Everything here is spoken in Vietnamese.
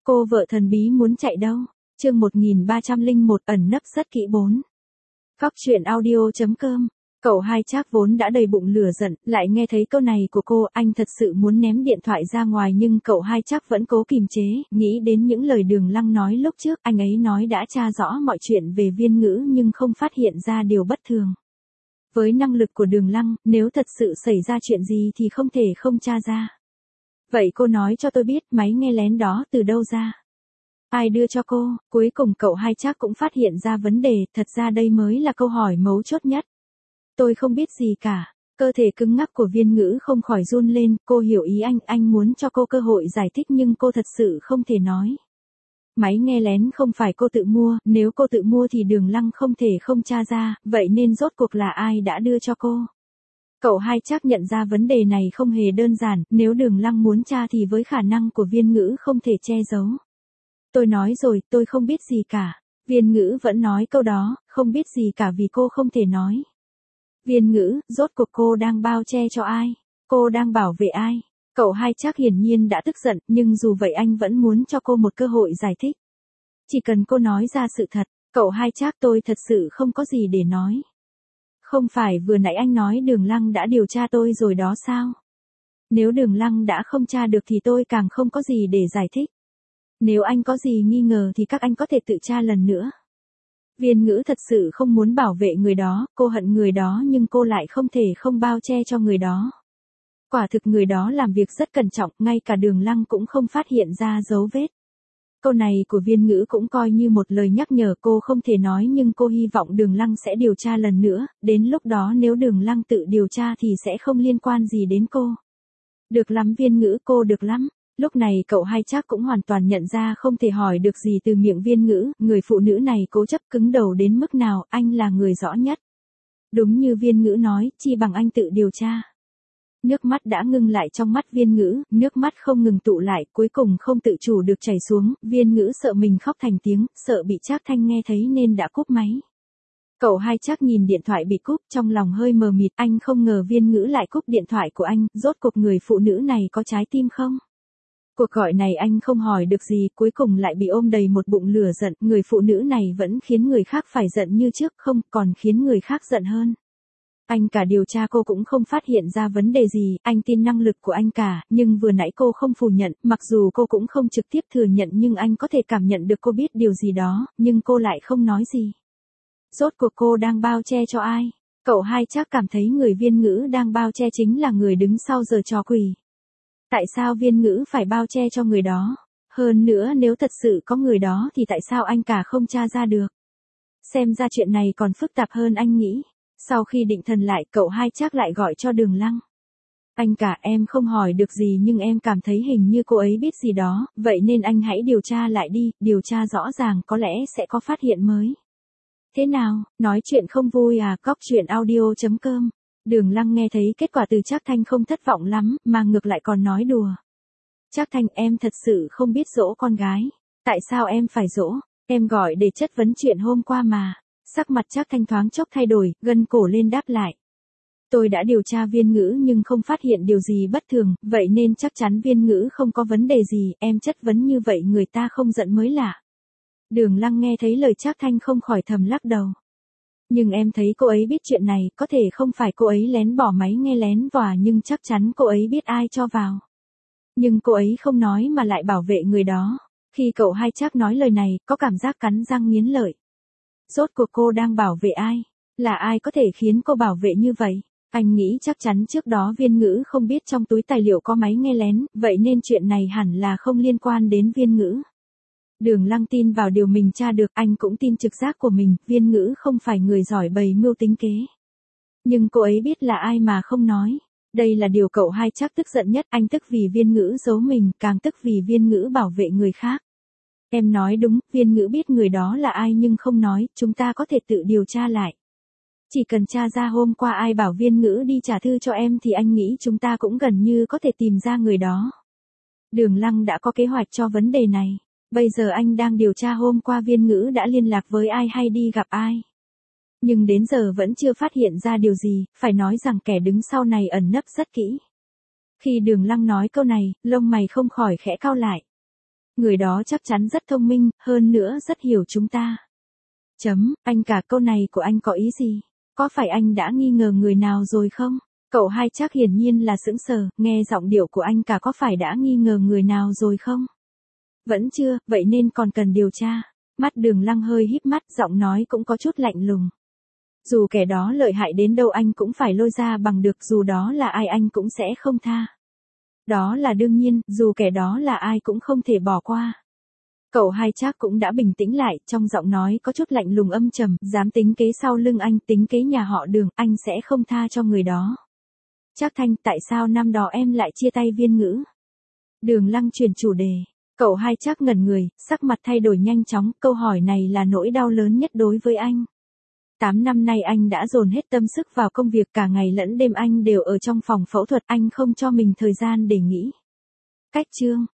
Cô vợ thần bí muốn chạy đâu? Chương 1301 ẩn nấp rất kỹ 4. Góc truyện audio.com. Cậu hai Trác vốn đã đầy bụng lửa giận, lại nghe thấy câu này của cô, anh thật sự muốn ném điện thoại ra ngoài nhưng cậu hai Trác vẫn cố kìm chế, nghĩ đến những lời Đường Lăng nói lúc trước, anh ấy nói đã tra rõ mọi chuyện về Viên Ngữ nhưng không phát hiện ra điều bất thường. Với năng lực của Đường Lăng, nếu thật sự xảy ra chuyện gì thì không thể không tra ra. Vậy cô nói cho tôi biết máy nghe lén đó từ đâu ra? Ai đưa cho cô? Cuối cùng cậu hai Trác cũng phát hiện ra vấn đề, thật ra đây mới là câu hỏi mấu chốt nhất. Tôi không biết gì cả. Cơ thể cứng ngắc của Viên Ngữ không khỏi run lên, cô hiểu ý anh muốn cho cô cơ hội giải thích nhưng cô thật sự không thể nói. Máy nghe lén không phải cô tự mua, nếu cô tự mua thì Đường Lăng không thể không tra ra, vậy nên rốt cuộc là ai đã đưa cho cô? Cậu hai Trác nhận ra vấn đề này không hề đơn giản, nếu Đường Lăng muốn tra thì với khả năng của Viên Ngữ không thể che giấu. Tôi nói rồi, tôi không biết gì cả. Viên Ngữ vẫn nói câu đó, không biết gì cả vì cô không thể nói. Viên Ngữ, rốt cuộc cô đang bao che cho ai? Cô đang bảo vệ ai? Cậu hai Trác hiển nhiên đã tức giận, nhưng dù vậy anh vẫn muốn cho cô một cơ hội giải thích. Chỉ cần cô nói ra sự thật, cậu hai Trác tôi thật sự không có gì để nói. Không phải vừa nãy anh nói Đường Lăng đã điều tra tôi rồi đó sao? Nếu Đường Lăng đã không tra được thì tôi càng không có gì để giải thích. Nếu anh có gì nghi ngờ thì các anh có thể tự tra lần nữa. Viên Ngữ thật sự không muốn bảo vệ người đó, cô hận người đó nhưng cô lại không thể không bao che cho người đó. Quả thực người đó làm việc rất cẩn trọng, ngay cả Đường Lăng cũng không phát hiện ra dấu vết. Câu này của Viên Ngữ cũng coi như một lời nhắc nhở, cô không thể nói nhưng cô hy vọng Đường Lăng sẽ điều tra lần nữa, đến lúc đó nếu Đường Lăng tự điều tra thì sẽ không liên quan gì đến cô. Được lắm Viên Ngữ, cô được lắm. Lúc này cậu hai Trác cũng hoàn toàn nhận ra không thể hỏi được gì từ miệng Viên Ngữ, người phụ nữ này cố chấp cứng đầu đến mức nào, anh là người rõ nhất. Đúng như Viên Ngữ nói, chi bằng anh tự điều tra. Nước mắt đã ngưng lại trong mắt Viên Ngữ, nước mắt không ngừng tụ lại, cuối cùng không tự chủ được chảy xuống, Viên Ngữ sợ mình khóc thành tiếng, sợ bị Trác Thanh nghe thấy nên đã cúp máy. Cậu hai Trác nhìn điện thoại bị cúp, trong lòng hơi mờ mịt, anh không ngờ Viên Ngữ lại cúp điện thoại của anh, rốt cuộc người phụ nữ này có trái tim không? Cuộc gọi này anh không hỏi được gì, cuối cùng lại bị ôm đầy một bụng lửa giận, người phụ nữ này vẫn khiến người khác phải giận như trước, không, còn khiến người khác giận hơn. Anh cả điều tra cô cũng không phát hiện ra vấn đề gì, anh tin năng lực của anh cả, nhưng vừa nãy cô không phủ nhận, mặc dù cô cũng không trực tiếp thừa nhận nhưng anh có thể cảm nhận được cô biết điều gì đó, nhưng cô lại không nói gì. Rốt cuộc cô đang bao che cho ai? Cậu hai Trác cảm thấy người Viên Ngữ đang bao che chính là người đứng sau giở trò quỷ. Tại sao Viên Ngữ phải bao che cho người đó? Hơn nữa nếu thật sự có người đó thì tại sao anh cả không tra ra được? Xem ra chuyện này còn phức tạp hơn anh nghĩ. Sau khi định thần lại, cậu hai Trác lại gọi cho Đường Lăng. Anh cả, em không hỏi được gì nhưng em cảm thấy hình như cô ấy biết gì đó, vậy nên anh hãy điều tra lại đi, điều tra rõ ràng có lẽ sẽ có phát hiện mới. Thế nào, nói chuyện không vui à? Góc truyện audio.com. Đường Lăng nghe thấy kết quả từ Trác Thanh không thất vọng lắm, mà ngược lại còn nói đùa. Trác Thanh, em thật sự không biết dỗ con gái. Tại sao em phải dỗ? Em gọi để chất vấn chuyện hôm qua mà. Sắc mặt Trác Thanh thoáng chốc thay đổi, gân cổ lên đáp lại. Tôi đã điều tra Viên Ngữ nhưng không phát hiện điều gì bất thường, vậy nên chắc chắn Viên Ngữ không có vấn đề gì, em chất vấn như vậy người ta không giận mới lạ. Đường Lăng nghe thấy lời Trác Thanh không khỏi thầm lắc đầu. Nhưng em thấy cô ấy biết chuyện này, có thể không phải cô ấy lén bỏ máy nghe lén vào nhưng chắc chắn cô ấy biết ai cho vào. Nhưng cô ấy không nói mà lại bảo vệ người đó. Khi cậu hai Trác nói lời này, có cảm giác cắn răng nghiến lợi. Rốt cuộc cô đang bảo vệ ai? Là ai có thể khiến cô bảo vệ như vậy? Anh nghĩ chắc chắn trước đó Viên Ngữ không biết trong túi tài liệu có máy nghe lén, vậy nên chuyện này hẳn là không liên quan đến Viên Ngữ. Đường Lăng tin vào điều mình tra được, anh cũng tin trực giác của mình, Viên Ngữ không phải người giỏi bày mưu tính kế. Nhưng cô ấy biết là ai mà không nói. Đây là điều cậu hai Trác tức giận nhất, anh tức vì Viên Ngữ giấu mình, càng tức vì Viên Ngữ bảo vệ người khác. Em nói đúng, Viên Ngữ biết người đó là ai nhưng không nói, chúng ta có thể tự điều tra lại. Chỉ cần tra ra hôm qua ai bảo Viên Ngữ đi trả thư cho em thì anh nghĩ chúng ta cũng gần như có thể tìm ra người đó. Đường Lăng đã có kế hoạch cho vấn đề này. Bây giờ anh đang điều tra hôm qua Viên Ngữ đã liên lạc với ai hay đi gặp ai. Nhưng đến giờ vẫn chưa phát hiện ra điều gì, phải nói rằng kẻ đứng sau này ẩn nấp rất kỹ. Khi Đường Lăng nói câu này, lông mày không khỏi khẽ cau lại. Người đó chắc chắn rất thông minh, hơn nữa rất hiểu chúng ta. Anh cả câu này của anh có ý gì? Có phải anh đã nghi ngờ người nào rồi không? Cậu hai chắc hiển nhiên là sững sờ, nghe giọng điệu của anh cả có phải đã nghi ngờ người nào rồi không? Vẫn chưa, vậy nên còn cần điều tra. Mắt Đường Lăng hơi híp mắt, giọng nói cũng có chút lạnh lùng. Dù kẻ đó lợi hại đến đâu anh cũng phải lôi ra bằng được, dù đó là ai anh cũng sẽ không tha. Đó là đương nhiên, dù kẻ đó là ai cũng không thể bỏ qua. Cậu hai chắc cũng đã bình tĩnh lại, trong giọng nói có chút lạnh lùng âm trầm, dám tính kế sau lưng anh, tính kế nhà họ Đường, anh sẽ không tha cho người đó. Trác Thanh, tại sao năm đó em lại chia tay Viên Ngữ? Đường Lăng chuyển chủ đề. Cậu hai chắc ngẩn người, sắc mặt thay đổi nhanh chóng, câu hỏi này là nỗi đau lớn nhất đối với anh. 8 năm nay anh đã dồn hết tâm sức vào công việc, cả ngày lẫn đêm anh đều ở trong phòng phẫu thuật, anh không cho mình thời gian để nghĩ. Cách chương